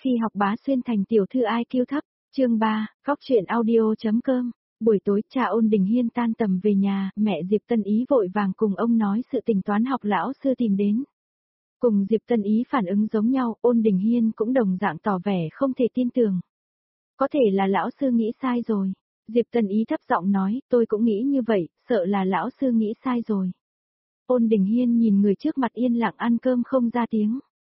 Khi học bá xuyên thành tiểu thư IQ thấp, chương 3, góc truyện audio.com. Buổi tối cha Ôn Đình Hiên tan tầm về nhà, mẹ Diệp Tân Ý vội vàng cùng ông nói sự tình toán học lão sư tìm đến. Cùng Diệp Tân Ý phản ứng giống nhau, Ôn Đình Hiên cũng đồng dạng tỏ vẻ không thể tin tưởng. Có thể là lão sư nghĩ sai rồi. Diệp Tân Ý thấp giọng nói, tôi cũng nghĩ như vậy, sợ là lão sư nghĩ sai rồi. Ôn Đình Hiên nhìn người trước mặt yên lặng ăn cơm không ra tiếng.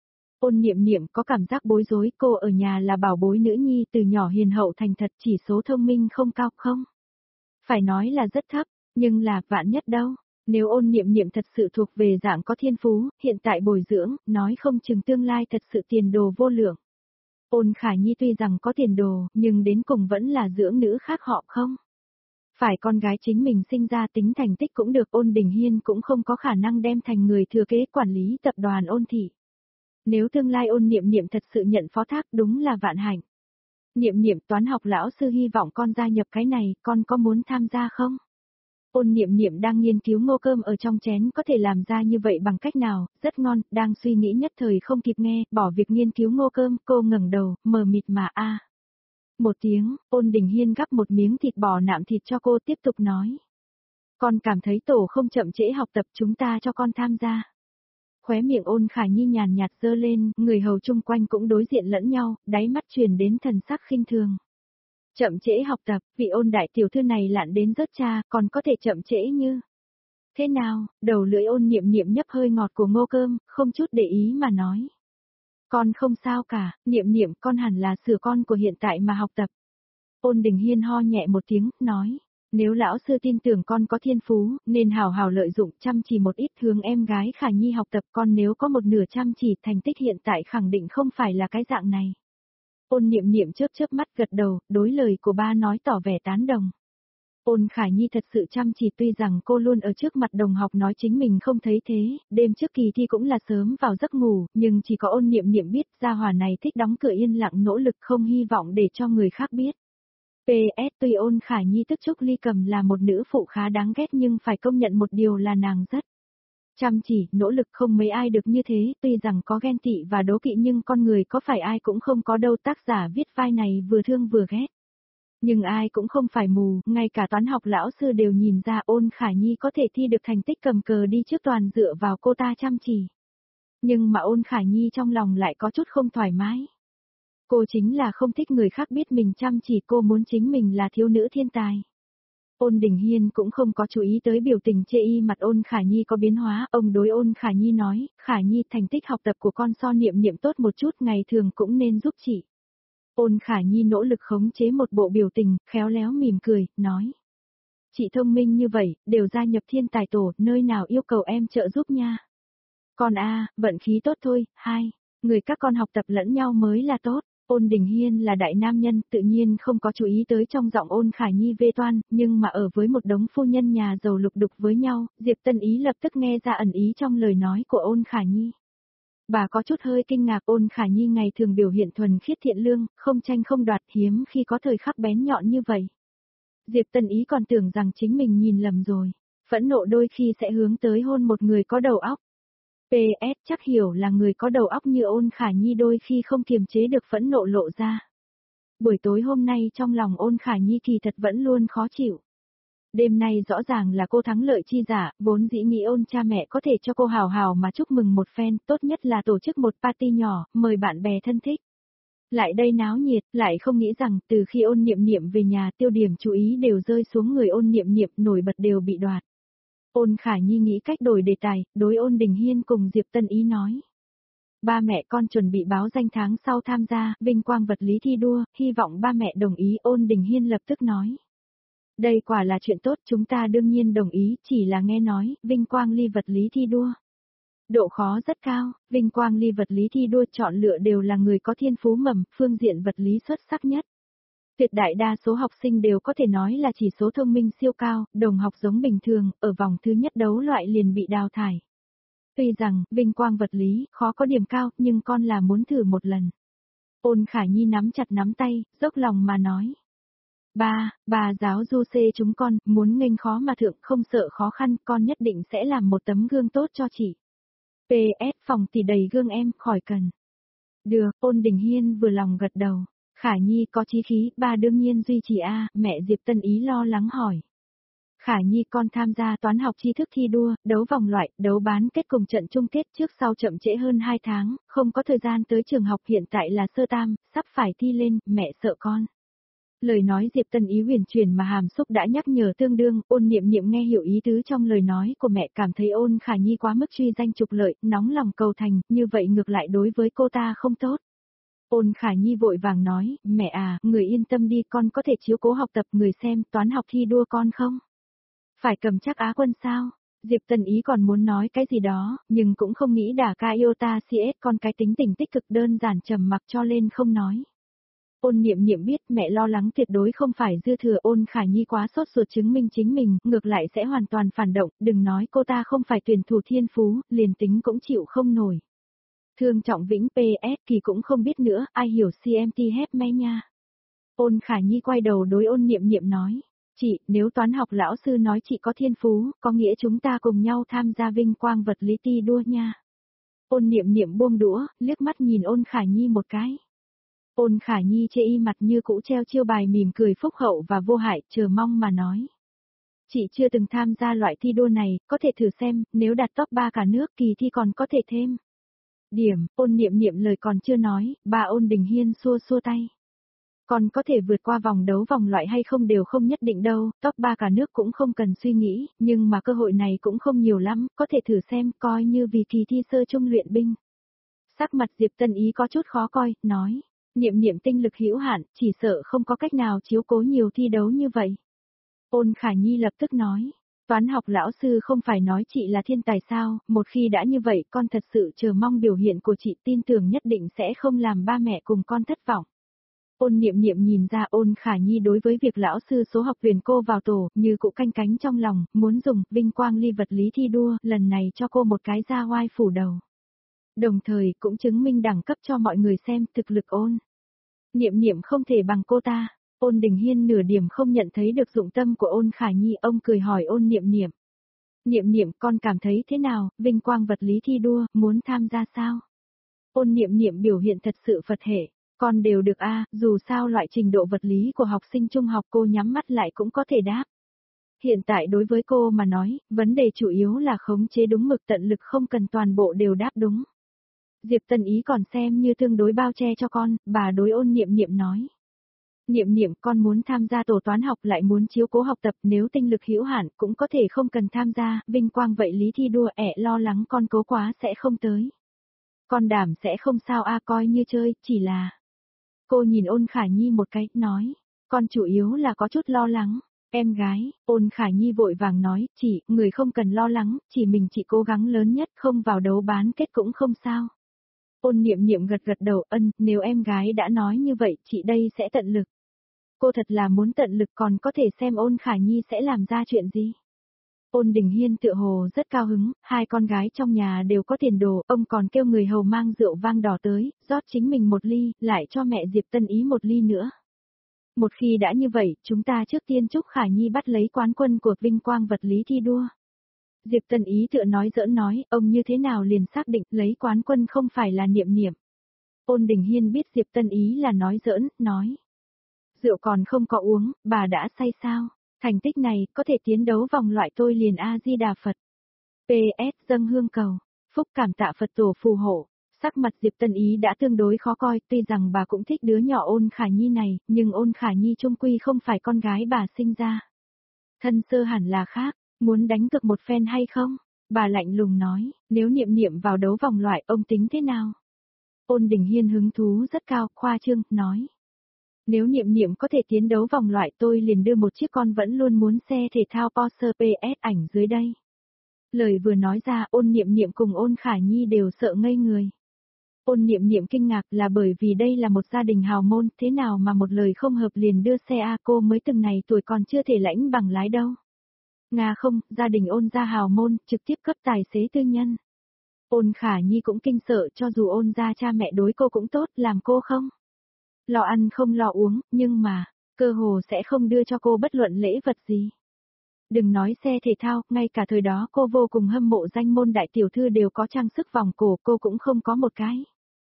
Ôn Niệm Niệm có cảm giác bối rối, cô ở nhà là bảo bối nữ nhi từ nhỏ hiền hậu thành thật, chỉ số thông minh không cao không? Phải nói là rất thấp, nhưng là vạn nhất đâu. Nếu Ôn Niệm Niệm thật sự thuộc về dạng có thiên phú, hiện tại bồi dưỡng, nói không chừng tương lai thật sự tiền đồ vô lượng. Ôn Khả Nhi tuy rằng có tiền đồ, nhưng đến cùng vẫn là dưỡng nữ khác họ không? Phải con gái chính mình sinh ra tính thành tích cũng được, Ôn Đình Hiên cũng không có khả năng đem thành người thừa kế quản lý tập đoàn Ôn thị. Nếu tương lai Ôn Niệm Niệm thật sự nhận phó thác đúng là vạn hạnh. Niệm Niệm, toán học lão sư hy vọng con gia nhập cái này, con có muốn tham gia không? Ôn Niệm Niệm đang nghiên cứu ngô cơm ở trong chén có thể làm ra như vậy bằng cách nào, rất ngon, đang suy nghĩ nhất thời không kịp nghe, bỏ việc nghiên cứu ngô cơm, cô ngẩng đầu, mờ mịt mà a. Một tiếng, Ôn Đình Hiên gắp một miếng thịt bò nạm thịt cho cô tiếp tục nói. Con cảm thấy tổ không chậm trễ học tập, chúng ta cho con tham gia. Khóe miệng Ôn Khả Nhi nhàn nhạt giơ lên, người hầu chung quanh cũng đối diện lẫn nhau, đáy mắt truyền đến thần sắc khinh thường. Chậm trễ học tập, vị Ôn đại tiểu thư này lạn đến rớt cha, còn có thể chậm trễ như. Thế nào, đầu lưỡi Ôn Niệm Niệm nhấp hơi ngọt của ngô cơm, không chút để ý mà nói. Con không sao cả, Niệm Niệm, con hẳn là sửa con của hiện tại mà học tập. Ôn Đình Hiên ho nhẹ một tiếng, nói. Nếu lão sư tin tưởng con có thiên phú, nên hào hào lợi dụng chăm chỉ một ít, hướng em gái Khả Nhi học tập, con nếu có một nửa chăm chỉ, thành tích hiện tại khẳng định không phải là cái dạng này. Ôn Niệm Niệm chớp chớp mắt gật đầu, đối lời của ba nói tỏ vẻ tán đồng. Ôn Khả Nhi thật sự chăm chỉ, tuy rằng cô luôn ở trước mặt đồng học nói chính mình không thấy thế, đêm trước kỳ thi cũng là sớm vào giấc ngủ, nhưng chỉ có Ôn Niệm Niệm biết gia hỏa này thích đóng cửa yên lặng nỗ lực, không hy vọng để cho người khác biết. PS, tuy Ôn Khả Nhi tức Trúc Ly Cầm là một nữ phụ khá đáng ghét, nhưng phải công nhận một điều là nàng rất chăm chỉ, nỗ lực, không mấy ai được như thế, tuy rằng có ghen tị và đố kỵ nhưng con người có phải ai cũng không có đâu, tác giả viết vai này vừa thương vừa ghét. Nhưng ai cũng không phải mù, ngay cả toán học lão sư đều nhìn ra Ôn Khả Nhi có thể thi được thành tích cầm cờ đi trước toàn dựa vào cô ta chăm chỉ. Nhưng mà Ôn Khả Nhi trong lòng lại có chút không thoải mái. Cô chính là không thích người khác biết mình chăm chỉ, cô muốn chính mình là thiếu nữ thiên tài. Ôn Đình Hiên cũng không có chú ý tới biểu tình chê y mặt Ôn Khả Nhi có biến hóa, ông đối Ôn Khả Nhi nói, Khả Nhi, thành tích học tập của con so Niệm Niệm tốt một chút, ngày thường cũng nên giúp chị. Ôn Khả Nhi nỗ lực khống chế một bộ biểu tình, khéo léo mỉm cười, nói. Chị thông minh như vậy, đều gia nhập thiên tài tổ, nơi nào yêu cầu em trợ giúp nha. Con vận khí tốt thôi, người các con học tập lẫn nhau mới là tốt. Ôn Đình Hiên là đại nam nhân, tự nhiên không có chú ý tới trong giọng Ôn Khả Nhi vê toan, nhưng mà ở với một đống phu nhân nhà giàu lục đục với nhau, Diệp Tân Ý lập tức nghe ra ẩn ý trong lời nói của Ôn Khả Nhi. Bà có chút hơi kinh ngạc, Ôn Khả Nhi ngày thường biểu hiện thuần khiết thiện lương, không tranh không đoạt, hiếm khi có thời khắc bén nhọn như vậy. Diệp Tân Ý còn tưởng rằng chính mình nhìn lầm rồi, phẫn nộ đôi khi sẽ hướng tới hôn một người có đầu óc. PS, chắc hiểu là người có đầu óc như Ôn Khả Nhi đôi khi không kiềm chế được phẫn nộ lộ ra. Buổi tối hôm nay trong lòng Ôn Khả Nhi kỳ thật vẫn luôn khó chịu. Đêm nay rõ ràng là cô thắng lợi chi giả, vốn dĩ nghĩ Ôn cha mẹ có thể cho cô hào hào mà chúc mừng một phen, tốt nhất là tổ chức một party nhỏ, mời bạn bè thân thích. Lại đây náo nhiệt, lại không nghĩ rằng từ khi Ôn Niệm Niệm về nhà, tiêu điểm chú ý đều rơi xuống người Ôn Niệm Niệm, nổi bật đều bị đoạt. Ôn Khả Nhi nghĩ cách đổi đề tài, đối Ôn Đình Hiên cùng Diệp Tân Ý nói. Ba mẹ con chuẩn bị báo danh tháng sau tham gia vinh quang vật lý thi đua, hy vọng ba mẹ đồng ý. Ôn Đình Hiên lập tức nói. Đây quả là chuyện tốt, chúng ta đương nhiên đồng ý, chỉ là nghe nói, vinh quang ly vật lý thi đua. Độ khó rất cao, vinh quang ly vật lý thi đua chọn lựa đều là người có thiên phú mầm, phương diện vật lý xuất sắc nhất. Tuyệt đại đa số học sinh đều có thể nói là chỉ số thông minh siêu cao, đồng học giống bình thường, ở vòng thứ nhất đấu loại liền bị đào thải. Tuy rằng, vinh quang vật lý, khó có điểm cao, nhưng con là muốn thử một lần. Ôn Khả Nhi nắm chặt nắm tay, dốc lòng mà nói. Bà giáo du xê chúng con, muốn nghênh khó mà thượng, không sợ khó khăn, con nhất định sẽ làm một tấm gương tốt cho chị. PS, phòng thì đầy gương em, khỏi cần. Được, Ôn Đình Hiên vừa lòng gật đầu. Khả Nhi có chí khí, ba đương nhiên duy trì a, mẹ Diệp Tân Ý lo lắng hỏi. Khả Nhi con tham gia toán học tri thức thi đua, đấu vòng loại, đấu bán kết cùng trận chung kết trước sau chậm trễ hơn 2 tháng, không có thời gian tới trường học hiện tại là sơ tam, sắp phải thi lên, mẹ sợ con. Lời nói Diệp Tân Ý huyền chuyển mà hàm xúc đã nhắc nhở tương đương, Ôn Niệm Niệm nghe hiểu ý tứ trong lời nói của mẹ cảm thấy Ôn Khả Nhi quá mức truy danh trục lợi, nóng lòng cầu thành, như vậy ngược lại đối với cô ta không tốt. Ôn Khả Nhi vội vàng nói, mẹ à, người yên tâm đi con có thể chiếu cố học tập người xem toán học thi đua con không? Phải cầm chắc Á quân sao? Diệp Tân Ý còn muốn nói cái gì đó, nhưng cũng không nghĩ đả ca iota CS con cái tính tình tích cực đơn giản trầm mặc cho lên không nói. Ôn Niệm Niệm biết mẹ lo lắng tuyệt đối không phải dư thừa Ôn Khả Nhi quá sốt ruột chứng minh chính mình, ngược lại sẽ hoàn toàn phản động, đừng nói cô ta không phải tuyển thủ thiên phú, liền tính cũng chịu không nổi. Thương Trọng Vĩnh PS Kỳ cũng không biết nữa, ai hiểu CMT hép me nha. Ôn Khả Nhi quay đầu đối Ôn Niệm Niệm nói, chị, nếu toán học lão sư nói chị có thiên phú, có nghĩa chúng ta cùng nhau tham gia vinh quang vật lý thi đua nha. Ôn Niệm Niệm buông đũa, liếc mắt nhìn Ôn Khả Nhi một cái. Ôn Khả Nhi chê y mặt như cũ treo chiêu bài mỉm cười phúc hậu và vô hại, chờ mong mà nói. Chị chưa từng tham gia loại thi đua này, có thể thử xem, nếu đạt top 3 cả nước kỳ thi còn có thể thêm. Điểm, Ôn Niệm Niệm lời còn chưa nói, bà Ôn Đình Hiên xua xua tay. Còn có thể vượt qua vòng đấu vòng loại hay không đều không nhất định đâu, top 3 cả nước cũng không cần suy nghĩ, nhưng mà cơ hội này cũng không nhiều lắm, có thể thử xem, coi như vì kỳ thi sơ trung luyện binh. Sắc mặt Diệp Tân Ý có chút khó coi, nói, Niệm Niệm tinh lực hữu hạn, chỉ sợ không có cách nào chiếu cố nhiều thi đấu như vậy. Ôn Khả Nhi lập tức nói, toán học lão sư không phải nói chị là thiên tài sao, một khi đã như vậy con thật sự chờ mong biểu hiện của chị, tin tưởng nhất định sẽ không làm ba mẹ cùng con thất vọng. Ôn Niệm Niệm nhìn ra Ôn Khả Nhi đối với việc lão sư số học tuyển cô vào tổ, như cụ canh cánh trong lòng, muốn dùng vinh quang ly vật lý thi đua, lần này cho cô một cái ra oai phủ đầu. Đồng thời cũng chứng minh đẳng cấp cho mọi người xem thực lực Ôn Niệm Niệm không thể bằng cô ta. Ôn Đình Hiên nửa điểm không nhận thấy được dụng tâm của Ôn Khả Nhi, ông cười hỏi Ôn Niệm Niệm. Niệm Niệm con cảm thấy thế nào, vinh quang vật lý thi đua, muốn tham gia sao? Ôn Niệm Niệm biểu hiện thật sự Phật hệ. Con đều được a, dù sao loại trình độ vật lý của học sinh trung học cô nhắm mắt lại cũng có thể đáp. Hiện tại đối với cô mà nói, vấn đề chủ yếu là khống chế đúng mực, tận lực không cần toàn bộ đều đáp đúng. Diệp Tân Ý còn xem như tương đối bao che cho con, bà đối Ôn Niệm Niệm nói. Niệm Niệm con muốn tham gia tổ toán học lại muốn chiếu cố học tập, nếu tinh lực hữu hạn cũng có thể không cần tham gia, vinh quang vậy lý thi đua lo lắng con cố quá sẽ không tới. Con đảm sẽ không sao a, coi như chơi, chỉ là... Cô nhìn Ôn Khả Nhi một cái, nói, con chủ yếu là có chút lo lắng. Em gái, Ôn Khả Nhi vội vàng nói, chị, người không cần lo lắng, chỉ mình chị cố gắng lớn nhất, không vào đấu bán kết cũng không sao. Ôn Niệm Niệm gật gật đầu, nếu em gái đã nói như vậy, chị đây sẽ tận lực. Cô thật là muốn tận lực, còn có thể xem Ôn Khả Nhi sẽ làm ra chuyện gì. Ôn Đình Hiên tựa hồ rất cao hứng, hai con gái trong nhà đều có tiền đồ, ông còn kêu người hầu mang rượu vang đỏ tới, rót chính mình một ly, lại cho mẹ Diệp Tân Ý một ly nữa. Một khi đã như vậy, chúng ta trước tiên chúc Khả Nhi bắt lấy quán quân của vinh quang vật lý thi đua. Diệp Tân Ý tựa nói giỡn nói, ông như thế nào liền xác định lấy quán quân không phải là Niệm Niệm. Ôn Đình Hiên biết Diệp Tân Ý là nói giỡn, nói. Rượu còn không có uống, bà đã say sao? Thành tích này, có thể tiến đấu vòng loại tôi liền A-di-đà Phật. PS dâng hương cầu, phúc cảm tạ Phật tổ phù hộ. Sắc mặt Diệp Tân Ý đã tương đối khó coi, tuy rằng bà cũng thích đứa nhỏ Ôn Khả Nhi này, nhưng Ôn Khả Nhi chung quy không phải con gái bà sinh ra. Thân sơ hẳn là khác, muốn đánh cược một phen hay không? Bà lạnh lùng nói, nếu Niệm Niệm vào đấu vòng loại ông tính thế nào? Ôn Đình Hiên hứng thú rất cao, khoa trương, nói. Nếu Niệm Niệm có thể tiến đấu vòng loại tôi liền đưa một chiếc con vẫn luôn muốn xe thể thao Porsche PS ảnh dưới đây. Lời vừa nói ra Ôn Niệm Niệm cùng Ôn Khả Nhi đều sợ ngây người. Ôn Niệm Niệm kinh ngạc là bởi vì đây là một gia đình hào môn, thế nào mà một lời không hợp liền đưa xe cô mới từng này tuổi còn chưa thể lãnh bằng lái đâu. Nga không, gia đình Ôn gia hào môn, trực tiếp cấp tài xế tư nhân. Ôn Khả Nhi cũng kinh sợ cho dù Ôn gia cha mẹ đối cô cũng tốt, làm cô không lo ăn không lo uống, nhưng mà, cơ hồ sẽ không đưa cho cô bất luận lễ vật gì. Đừng nói xe thể thao, ngay cả thời đó cô vô cùng hâm mộ danh môn đại tiểu thư đều có trang sức vòng cổ, cô cũng không có một cái.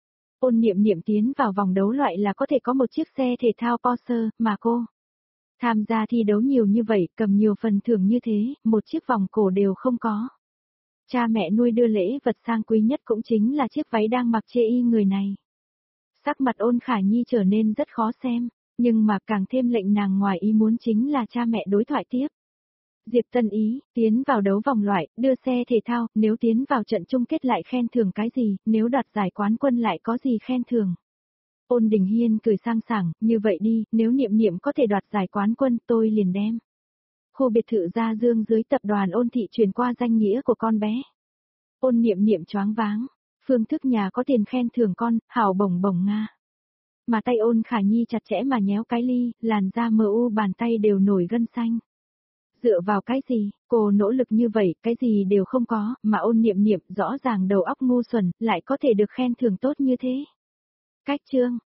Ôn Niệm Niệm tiến vào vòng đấu loại là có thể có một chiếc xe thể thao Porsche, mà cô tham gia thi đấu nhiều như vậy, cầm nhiều phần thưởng như thế, một chiếc vòng cổ đều không có. Cha mẹ nuôi đưa lễ vật sang quý nhất cũng chính là chiếc váy đang mặc chê y người này. Sắc mặt Ôn Khả Nhi trở nên rất khó xem, nhưng mà càng thêm lệnh nàng ngoài ý muốn chính là cha mẹ đối thoại tiếp. Diệp Tân Ý, tiến vào đấu vòng loại, đưa xe thể thao, nếu tiến vào trận chung kết lại khen thưởng cái gì, nếu đoạt giải quán quân lại có gì khen thưởng. Ôn Đình Hiên cười sang sảng, như vậy đi, nếu Niệm Niệm có thể đoạt giải quán quân tôi liền đem khu biệt thự Gia Dương dưới tập đoàn Ôn Thị chuyển qua danh nghĩa của con bé. Ôn Niệm Niệm choáng váng, Phương Thức nhà có tiền khen thưởng con, hảo bổng bổng Nga. Mà tay Ôn Khả Nhi chặt chẽ mà nhéo cái ly, làn da mờ u bàn tay đều nổi gân xanh. Dựa vào cái gì, cô nỗ lực như vậy, cái gì đều không có, mà Ôn Niệm Niệm rõ ràng đầu óc ngu xuẩn, lại có thể được khen thưởng tốt như thế. Cách chương